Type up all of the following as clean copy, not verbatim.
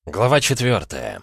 Глава 4.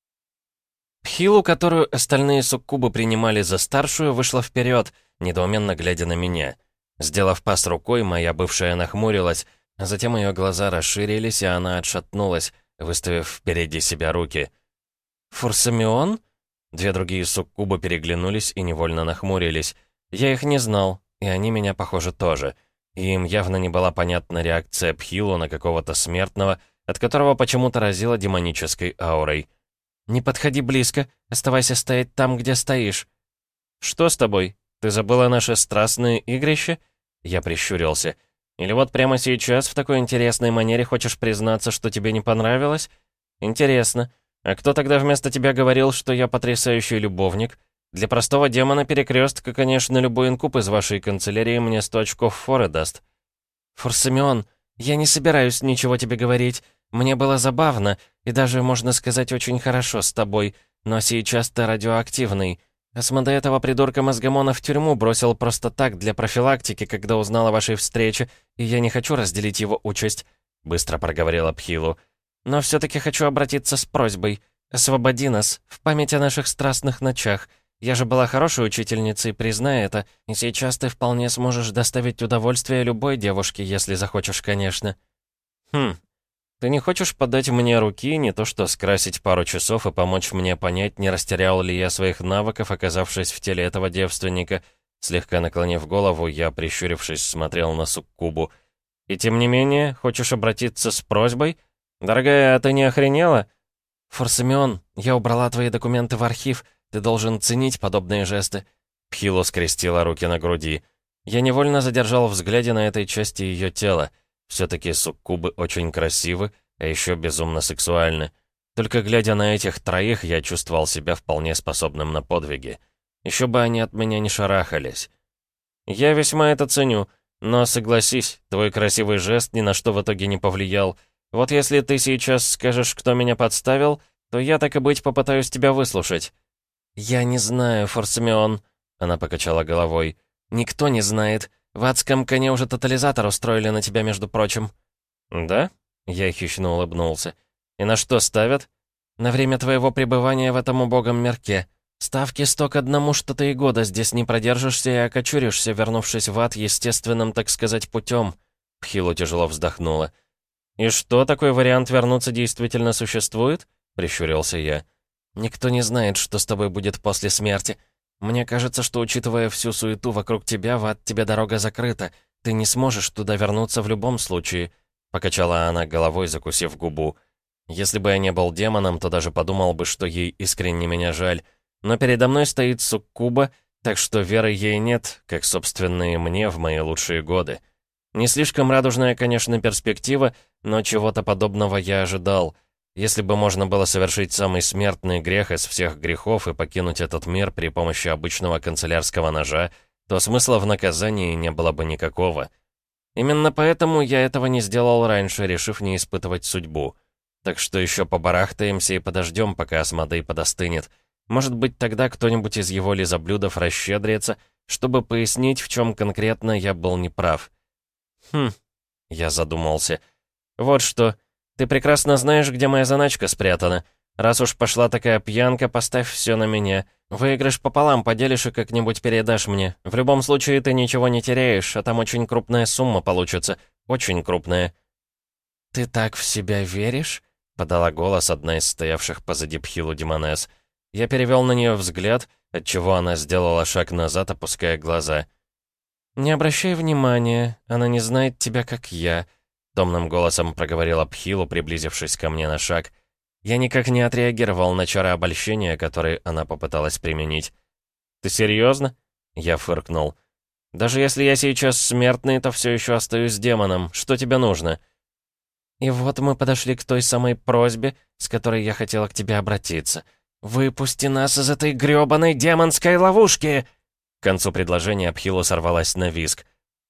Пхилу, которую остальные суккубы принимали за старшую, вышла вперед, недоуменно глядя на меня. Сделав пас рукой, моя бывшая нахмурилась, а затем ее глаза расширились, и она отшатнулась, выставив впереди себя руки. «Фурсамион?» Две другие суккубы переглянулись и невольно нахмурились. Я их не знал, и они меня, похоже, тоже. И им явно не была понятна реакция Пхилу на какого-то смертного, от которого почему-то разило демонической аурой. «Не подходи близко, оставайся стоять там, где стоишь». «Что с тобой? Ты забыла наше страстное игрище?» Я прищурился. «Или вот прямо сейчас в такой интересной манере хочешь признаться, что тебе не понравилось? Интересно. А кто тогда вместо тебя говорил, что я потрясающий любовник? Для простого демона перекрестка, конечно, любой инкуб из вашей канцелярии мне 100 очков форы даст». «Фурсамион, я не собираюсь ничего тебе говорить. Мне было забавно, и даже, можно сказать, очень хорошо с тобой, но сейчас ты радиоактивный. Асмодей этого придурка Мозгомона в тюрьму бросил просто так, для профилактики, когда узнал о вашей встрече, и я не хочу разделить его участь», — быстро проговорила Пхилу. «Но все-таки хочу обратиться с просьбой. Освободи нас, в память о наших страстных ночах. Я же была хорошей учительницей, признай это, и сейчас ты вполне сможешь доставить удовольствие любой девушке, если захочешь, конечно». «Хм, ты не хочешь подать мне руки, не то что скрасить пару часов и помочь мне понять, не растерял ли я своих навыков, оказавшись в теле этого девственника?» Слегка наклонив голову, я, прищурившись, смотрел на суккубу. «И тем не менее, хочешь обратиться с просьбой? Дорогая, а ты не охренела?» «Фурсамион, я убрала твои документы в архив. Ты должен ценить подобные жесты». Пхилу скрестила руки на груди. Я невольно задержал взгляде на этой части ее тела. Все-таки суккубы очень красивы, а еще безумно сексуальны. Только глядя на этих троих, я чувствовал себя вполне способным на подвиги. Еще бы они от меня не шарахались. «Я весьма это ценю, но согласись, твой красивый жест ни на что в итоге не повлиял. Вот если ты сейчас скажешь, кто меня подставил, то я, так и быть, попытаюсь тебя выслушать». «Я не знаю, Фурсамион», — она покачала головой. «Никто не знает. В адском коне уже тотализатор устроили на тебя, между прочим». «Да?» — я хищно улыбнулся. «И на что ставят?» «На время твоего пребывания в этом убогом мирке. Ставки 100 к 1, что ты и года здесь не продержишься и окочуришься, вернувшись в ад естественным, так сказать, путем». Пхилу тяжело вздохнула. «И что, такой вариант вернуться действительно существует?» — прищурился я. «Никто не знает, что с тобой будет после смерти. Мне кажется, что, учитывая всю суету вокруг тебя, в ад тебе дорога закрыта. Ты не сможешь туда вернуться в любом случае», — покачала она головой, закусив губу. «Если бы я не был демоном, то даже подумал бы, что ей искренне меня жаль. Но передо мной стоит суккуба, так что веры ей нет, как, собственно, и мне в мои лучшие годы. Не слишком радужная, конечно, перспектива, но чего-то подобного я ожидал. Если бы можно было совершить самый смертный грех из всех грехов и покинуть этот мир при помощи обычного канцелярского ножа, то смысла в наказании не было бы никакого. Именно поэтому я этого не сделал раньше, решив не испытывать судьбу. Так что еще побарахтаемся и подождем, пока Асмодей подостынет. Может быть, тогда кто-нибудь из его лизоблюдов расщедрится, чтобы пояснить, в чем конкретно я был неправ. «Хм...» — я задумался. «Вот что. Ты прекрасно знаешь, где моя заначка спрятана. Раз уж пошла такая пьянка, поставь все на меня. Выигрыш пополам поделишь и как-нибудь передашь мне. В любом случае ты ничего не теряешь, а там очень крупная сумма получится. Очень крупная». «Ты так в себя веришь?» — подала голос одна из стоявших позади Пхилу Демонесс. Я перевел на нее взгляд, отчего она сделала шаг назад, опуская глаза. «Не обращай внимания, она не знает тебя, как я», — томным голосом проговорила Пхилу, приблизившись ко мне на шаг. Я никак не отреагировал на чары обольщения, которые она попыталась применить. «Ты серьезно?» — я фыркнул. «Даже если я сейчас смертный, то все еще остаюсь демоном. Что тебе нужно?» «И вот мы подошли к той самой просьбе, с которой я хотела к тебе обратиться. Выпусти нас из этой грёбаной демонской ловушки!» К концу предложения Пхилу сорвалась на визг.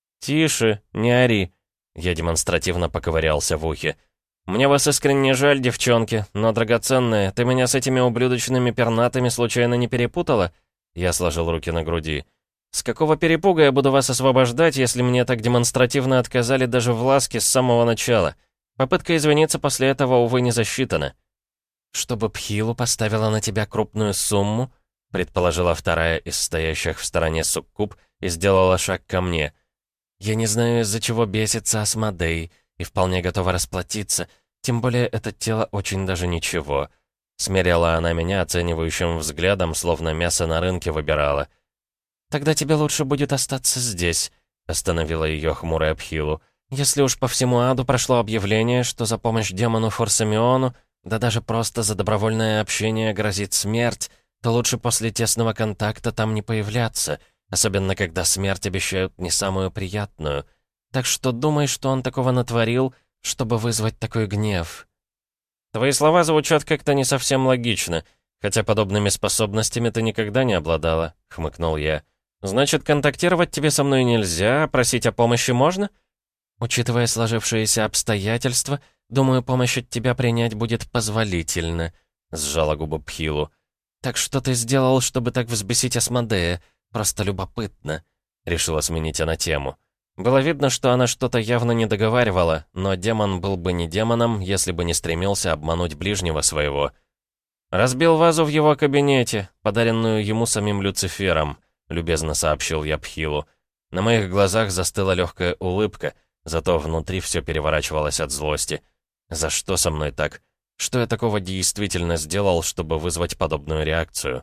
«Тише, не ори!» Я демонстративно поковырялся в ухе. «Мне вас искренне жаль, девчонки, но, драгоценная, ты меня с этими ублюдочными пернатыми случайно не перепутала?» Я сложил руки на груди. «С какого перепуга я буду вас освобождать, если мне так демонстративно отказали даже в ласке с самого начала? Попытка извиниться после этого, увы, не засчитана». «Чтобы Пхилу поставила на тебя крупную сумму?» — предположила вторая из стоящих в стороне суккуб и сделала шаг ко мне. «Я не знаю, из-за чего бесится Асмодей, и вполне готова расплатиться, тем более это тело очень даже ничего». Смерила она меня оценивающим взглядом, словно мясо на рынке выбирала. «Тогда тебе лучше будет остаться здесь», — остановила ее хмурая Пхилу. «Если уж по всему аду прошло объявление, что за помощь демону Форсамиону, да даже просто за добровольное общение грозит смерть, то лучше после тесного контакта там не появляться, особенно когда смерть обещают не самую приятную. Так что думай, что он такого натворил, чтобы вызвать такой гнев». «Твои слова звучат как-то не совсем логично, хотя подобными способностями ты никогда не обладала», — хмыкнул я. «Значит, контактировать тебе со мной нельзя, а просить о помощи можно?» «Учитывая сложившиеся обстоятельства, думаю, помощь от тебя принять будет позволительно», — сжала губы Пхилу. «Так что ты сделал, чтобы так взбесить Асмодея? Просто любопытно», — решила сменить она тему. Было видно, что она что-то явно не договаривала, но демон был бы не демоном, если бы не стремился обмануть ближнего своего. «Разбил вазу в его кабинете, подаренную ему самим Люцифером», — любезно сообщил я Пхилу. На моих глазах застыла легкая улыбка, зато внутри все переворачивалось от злости. «За что со мной так? Что я такого действительно сделал, чтобы вызвать подобную реакцию?»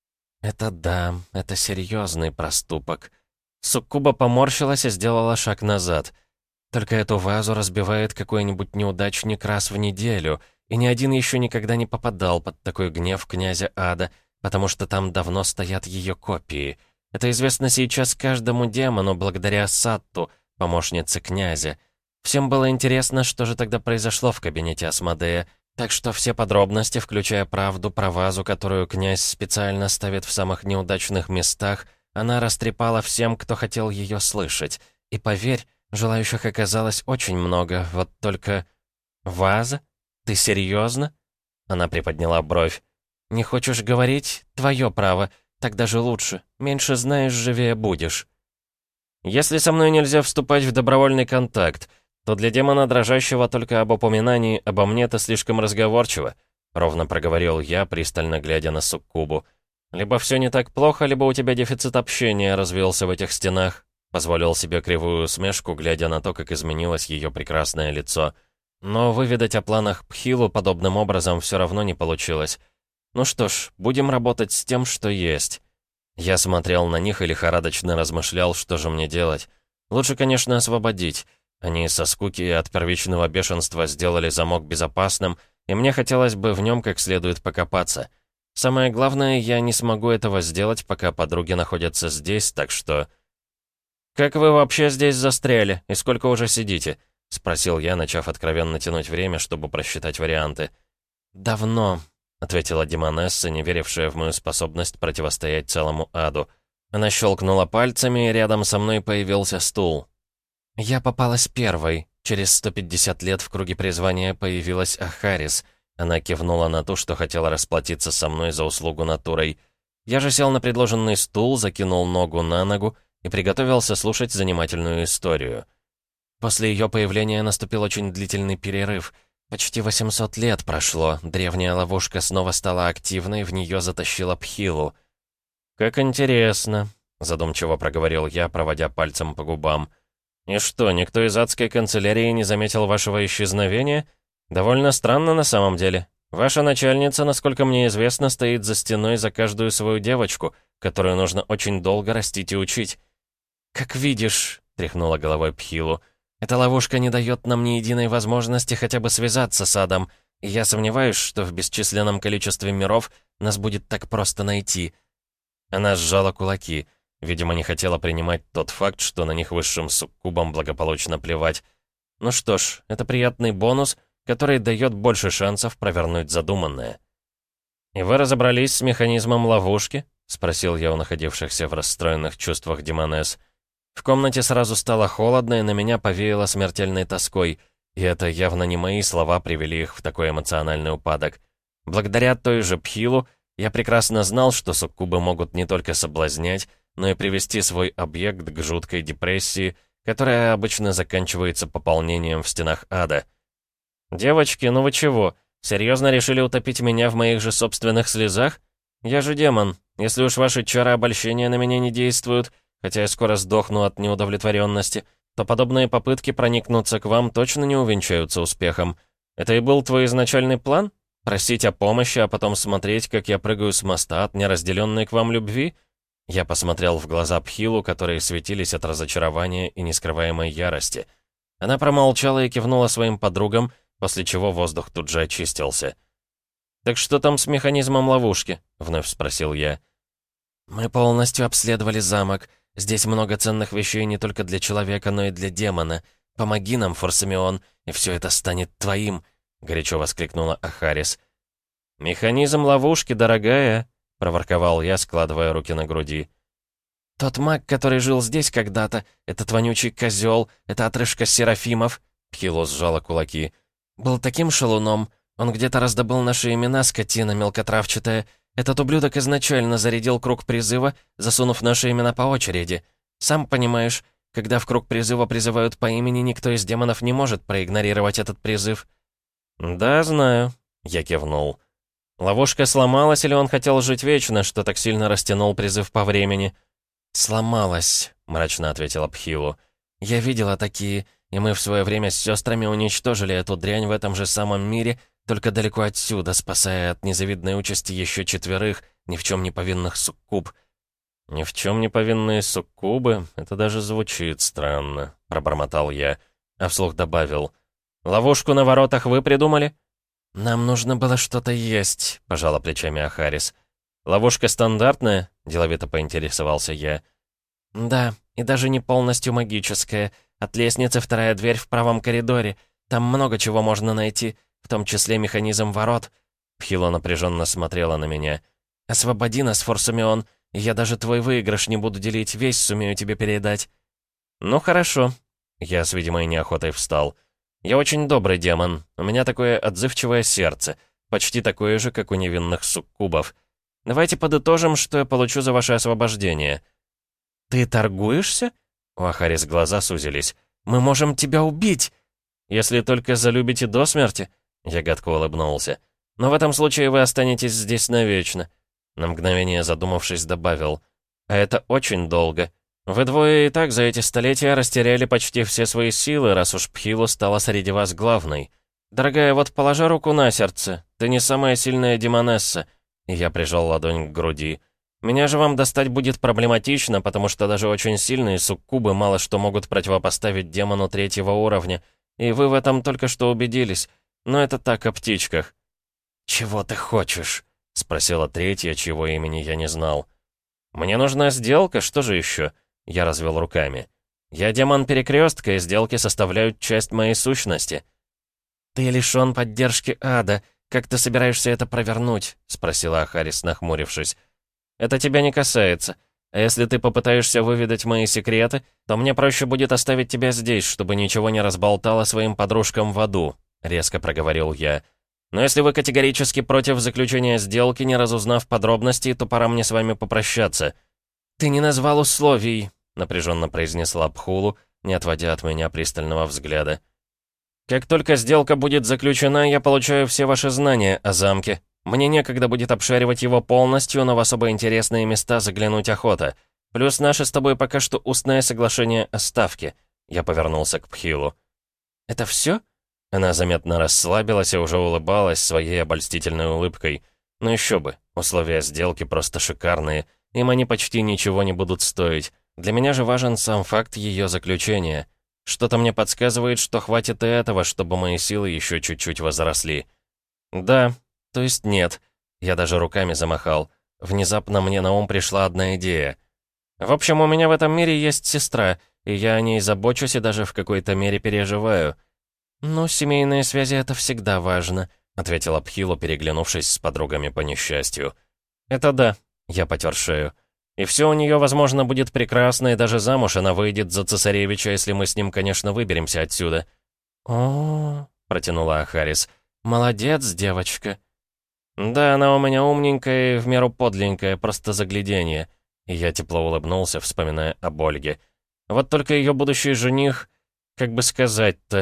Это серьезный проступок». Суккуба поморщилась и сделала шаг назад. «Только эту вазу разбивает какой-нибудь неудачник раз в неделю, и ни один еще никогда не попадал под такой гнев князя Ада, потому что там давно стоят ее копии. Это известно сейчас каждому демону благодаря Сатту, помощнице князя. Всем было интересно, что же тогда произошло в кабинете Асмодея, так что все подробности, включая правду про вазу, которую князь специально ставит в самых неудачных местах, она растрепала всем, кто хотел ее слышать. И поверь, желающих оказалось очень много, вот только... «Ваза? Ты серьезно?» Она приподняла бровь. «Не хочешь говорить? Твое право. Так даже лучше. Меньше знаешь, живее будешь». «Если со мной нельзя вступать в добровольный контакт, то для демона дрожащего только об упоминании обо мне ты слишком разговорчиво», ровно проговорил я, пристально глядя на суккубу. «Либо все не так плохо, либо у тебя дефицит общения развился в этих стенах», позволил себе кривую усмешку, глядя на то, как изменилось ее прекрасное лицо. Но выведать о планах Пхилу подобным образом все равно не получилось. Ну что ж, будем работать с тем, что есть. Я смотрел на них и лихорадочно размышлял, что же мне делать. Лучше, конечно, освободить. Они со скуки и от первичного бешенства сделали замок безопасным, и мне хотелось бы в нем как следует покопаться. Самое главное, я не смогу этого сделать, пока подруги находятся здесь, так что... «Как вы вообще здесь застряли? И сколько уже сидите?» — спросил я, начав откровенно тянуть время, чтобы просчитать варианты. «Давно», — ответила демонесса, не верившая в мою способность противостоять целому аду. Она щелкнула пальцами, и рядом со мной появился стул. «Я попалась первой. Через 150 лет в круге призвания появилась Ахарис». Она кивнула на ту, что хотела расплатиться со мной за услугу натурой. Я же сел на предложенный стул, закинул ногу на ногу и приготовился слушать занимательную историю. После ее появления наступил очень длительный перерыв. Почти 800 лет прошло, древняя ловушка снова стала активной, в нее затащила Пхилу. «Как интересно», — задумчиво проговорил я, проводя пальцем по губам. «И что, никто из адской канцелярии не заметил вашего исчезновения? Довольно странно на самом деле. Ваша начальница, насколько мне известно, стоит за стеной за каждую свою девочку, которую нужно очень долго растить и учить». «Как видишь», — тряхнула головой Пхилу, «эта ловушка не дает нам ни единой возможности хотя бы связаться с адом, и я сомневаюсь, что в бесчисленном количестве миров нас будет так просто найти». Она сжала кулаки. Видимо, не хотела принимать тот факт, что на них высшим суккубам благополучно плевать. Ну что ж, это приятный бонус, который дает больше шансов провернуть задуманное. «И вы разобрались с механизмом ловушки?» — спросил я у находившихся в расстроенных чувствах демонесс. В комнате сразу стало холодно, и на меня повеяло смертельной тоской, и это явно не мои слова привели их в такой эмоциональный упадок. Благодаря той же Пхилу я прекрасно знал, что суккубы могут не только соблазнять, но и привести свой объект к жуткой депрессии, которая обычно заканчивается пополнением в стенах ада. «Девочки, ну вы чего? Серьезно решили утопить меня в моих же собственных слезах? Я же демон. Если уж ваши чары обольщения на меня не действуют, хотя я скоро сдохну от неудовлетворенности, то подобные попытки проникнуться к вам точно не увенчаются успехом. Это и был твой изначальный план? Просить о помощи, а потом смотреть, как я прыгаю с моста от неразделенной к вам любви? Я посмотрел в глаза Пхилу, которые светились от разочарования и нескрываемой ярости. Она промолчала и кивнула своим подругам, после чего воздух тут же очистился. «Так что там с механизмом ловушки?» — вновь спросил я. «Мы полностью обследовали замок. Здесь много ценных вещей не только для человека, но и для демона. Помоги нам, Форсамион, и все это станет твоим!» — горячо воскликнула Ахарис. «Механизм ловушки, дорогая!» — проворковал я, складывая руки на груди. «Тот маг, который жил здесь когда-то, этот вонючий козел, это отрыжка Серафимов!» — Пхилу сжала кулаки. «Был таким шалуном. Он где-то раздобыл наши имена, скотина мелкотравчатая. Этот ублюдок изначально зарядил круг призыва, засунув наши имена по очереди. Сам понимаешь, когда в круг призыва призывают по имени, никто из демонов не может проигнорировать этот призыв». «Да, знаю», — я кивнул. «Ловушка сломалась, или он хотел жить вечно, что так сильно растянул призыв по времени?» «Сломалась», — мрачно ответила Пхилу. «Я видела такие, и мы в свое время с сестрами уничтожили эту дрянь в этом же самом мире, только далеко отсюда, спасая от незавидной участи еще 4 ни в чем не повинных суккуб». «Ни в чем не повинные суккубы? Это даже звучит странно», — пробормотал я, а вслух добавил. «Ловушку на воротах вы придумали?» «Нам нужно было что-то есть», — пожала плечами Ахарис. «Ловушка стандартная?» — деловито поинтересовался я. «Да, и даже не полностью магическая. От лестницы 2-я дверь в правом коридоре. Там много чего можно найти, в том числе механизм ворот». Пхило напряженно смотрела на меня. «Освободи нас, Форсамион, и я даже твой выигрыш не буду делить, весь сумею тебе передать». «Ну хорошо». Я с видимой неохотой встал. «Я очень добрый демон. У меня такое отзывчивое сердце, почти такое же, как у невинных суккубов. Давайте подытожим, что я получу за ваше освобождение». «Ты торгуешься?» У Ахарис глаза сузились. «Мы можем тебя убить!» «Если только залюбите до смерти», — я гадко улыбнулся. «Но в этом случае вы останетесь здесь навечно». На мгновение задумавшись, добавил. «А это очень долго. Вы двое и так за эти столетия растеряли почти все свои силы, раз уж Пхилу стала среди вас главной. Дорогая, вот положа руку на сердце, ты не самая сильная демонесса». И я прижал ладонь к груди. «Меня же вам достать будет проблематично, потому что даже очень сильные суккубы мало что могут противопоставить демону 3-го уровня. И вы в этом только что убедились. Но это так, о птичках». «Чего ты хочешь?» — спросила 3-я, чьего имени я не знал. «Мне нужна сделка, что же еще?» Я развел руками. «Я демон Перекрестка, и сделки составляют часть моей сущности». «Ты лишён поддержки ада. Как ты собираешься это провернуть?» — спросила Ахарис, нахмурившись. «Это тебя не касается. А если ты попытаешься выведать мои секреты, то мне проще будет оставить тебя здесь, чтобы ничего не разболтало своим подружкам в аду», — резко проговорил я. «Но если вы категорически против заключения сделки, не разузнав подробностей, то пора мне с вами попрощаться». «Ты не назвал условий», — напряженно произнесла Пхулу, не отводя от меня пристального взгляда. «Как только сделка будет заключена, я получаю все ваши знания о замке. Мне некогда будет обшаривать его полностью, но в особо интересные места заглянуть охота. Плюс наше с тобой пока что устное соглашение о ставке». Я повернулся к Пхилу. «Это все?» Она заметно расслабилась и уже улыбалась своей обольстительной улыбкой. «Ну еще бы, условия сделки просто шикарные. Им они почти ничего не будут стоить. Для меня же важен сам факт ее заключения. Что-то мне подсказывает, что хватит и этого, чтобы мои силы еще чуть-чуть возросли». «Да, то есть нет». Я даже руками замахал. Внезапно мне на ум пришла одна идея. «В общем, у меня в этом мире есть сестра, и я о ней забочусь и даже в какой-то мере переживаю». «Ну, семейные связи — это всегда важно», — ответила Пхилу, переглянувшись с подругами по несчастью. «Это да», — я потер шею. «И все у нее, возможно, будет прекрасно, и даже замуж она выйдет за цесаревича, если мы с ним, конечно, выберемся отсюда». «О-о-о», — протянула Ахарис, — «молодец, девочка». «Да, она у меня умненькая и в меру подленькая, просто загляденье». И я тепло улыбнулся, вспоминая об Ольге. «Вот только ее будущий жених, как бы сказать-то,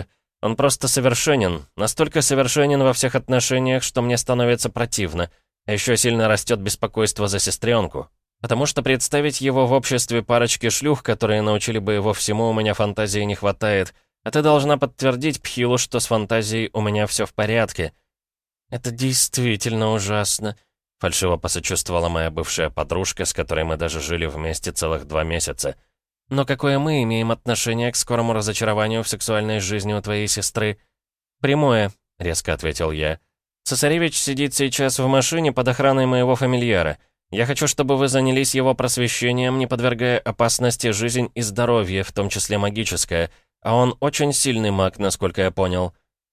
Он просто совершенен, настолько совершенен во всех отношениях, что мне становится противно. А еще сильно растет беспокойство за сестренку. Потому что представить его в обществе парочки шлюх, которые научили бы его всему, у меня фантазии не хватает. А ты должна подтвердить Пхилу, что с фантазией у меня все в порядке. Это действительно ужасно. Фальшиво посочувствовала моя бывшая подружка, с которой мы даже жили вместе целых 2 месяца. Но какое мы имеем отношение к скорому разочарованию в сексуальной жизни у твоей сестры? Прямое, резко ответил я. Цесаревич сидит сейчас в машине под охраной моего фамильяра. Я хочу, чтобы вы занялись его просвещением, не подвергая опасности жизнь и здоровье, в том числе магическое. А он очень сильный маг, насколько я понял.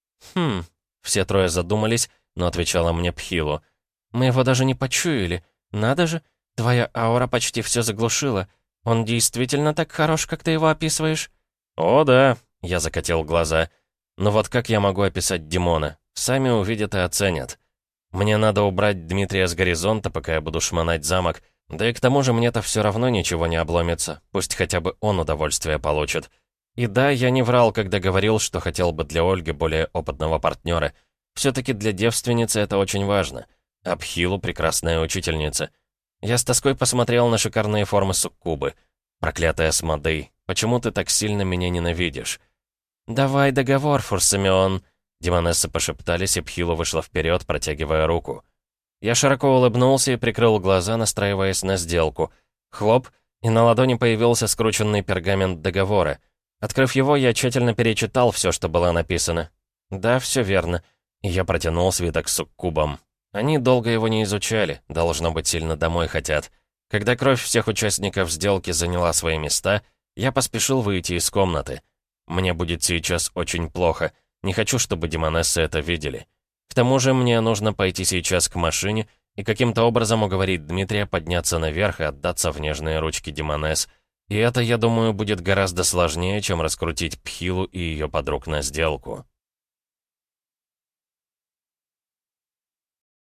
Все трое задумались, но отвечала мне Пхилу. Мы его даже не почуяли. Надо же, твоя аура почти все заглушила. Он действительно так хорош, как ты его описываешь? О, да, я закатил глаза. Но вот как я могу описать Димона? Сами увидят и оценят. Мне надо убрать Дмитрия с горизонта, пока я буду шмонать замок. Да и к тому же мне-то все равно ничего не обломится. Пусть хотя бы он удовольствие получит. И да, я не врал, когда говорил, что хотел бы для Ольги более опытного партнера. Все-таки для девственницы это очень важно. А Пхилу прекрасная учительница. Я с тоской посмотрел на шикарные формы суккубы. Проклятая Асмодей, почему ты так сильно меня ненавидишь? «Давай договор, Фурсамион!» Демонессы пошептались, и Пхилу вышла вперед, протягивая руку. Я широко улыбнулся и прикрыл глаза, настраиваясь на сделку. Хлоп, и на ладони появился скрученный пергамент договора. Открыв его, я тщательно перечитал все, что было написано. Да, все верно. И я протянул свиток суккубам. Они долго его не изучали, должно быть, сильно домой хотят. Когда кровь всех участников сделки заняла свои места, я поспешил выйти из комнаты. Мне будет сейчас очень плохо. Не хочу, чтобы демонессы это видели. К тому же мне нужно пойти сейчас к машине и каким-то образом уговорить Дмитрия подняться наверх и отдаться в нежные ручки демонесс. И это, я думаю, будет гораздо сложнее, чем раскрутить Пхилу и ее подруг на сделку.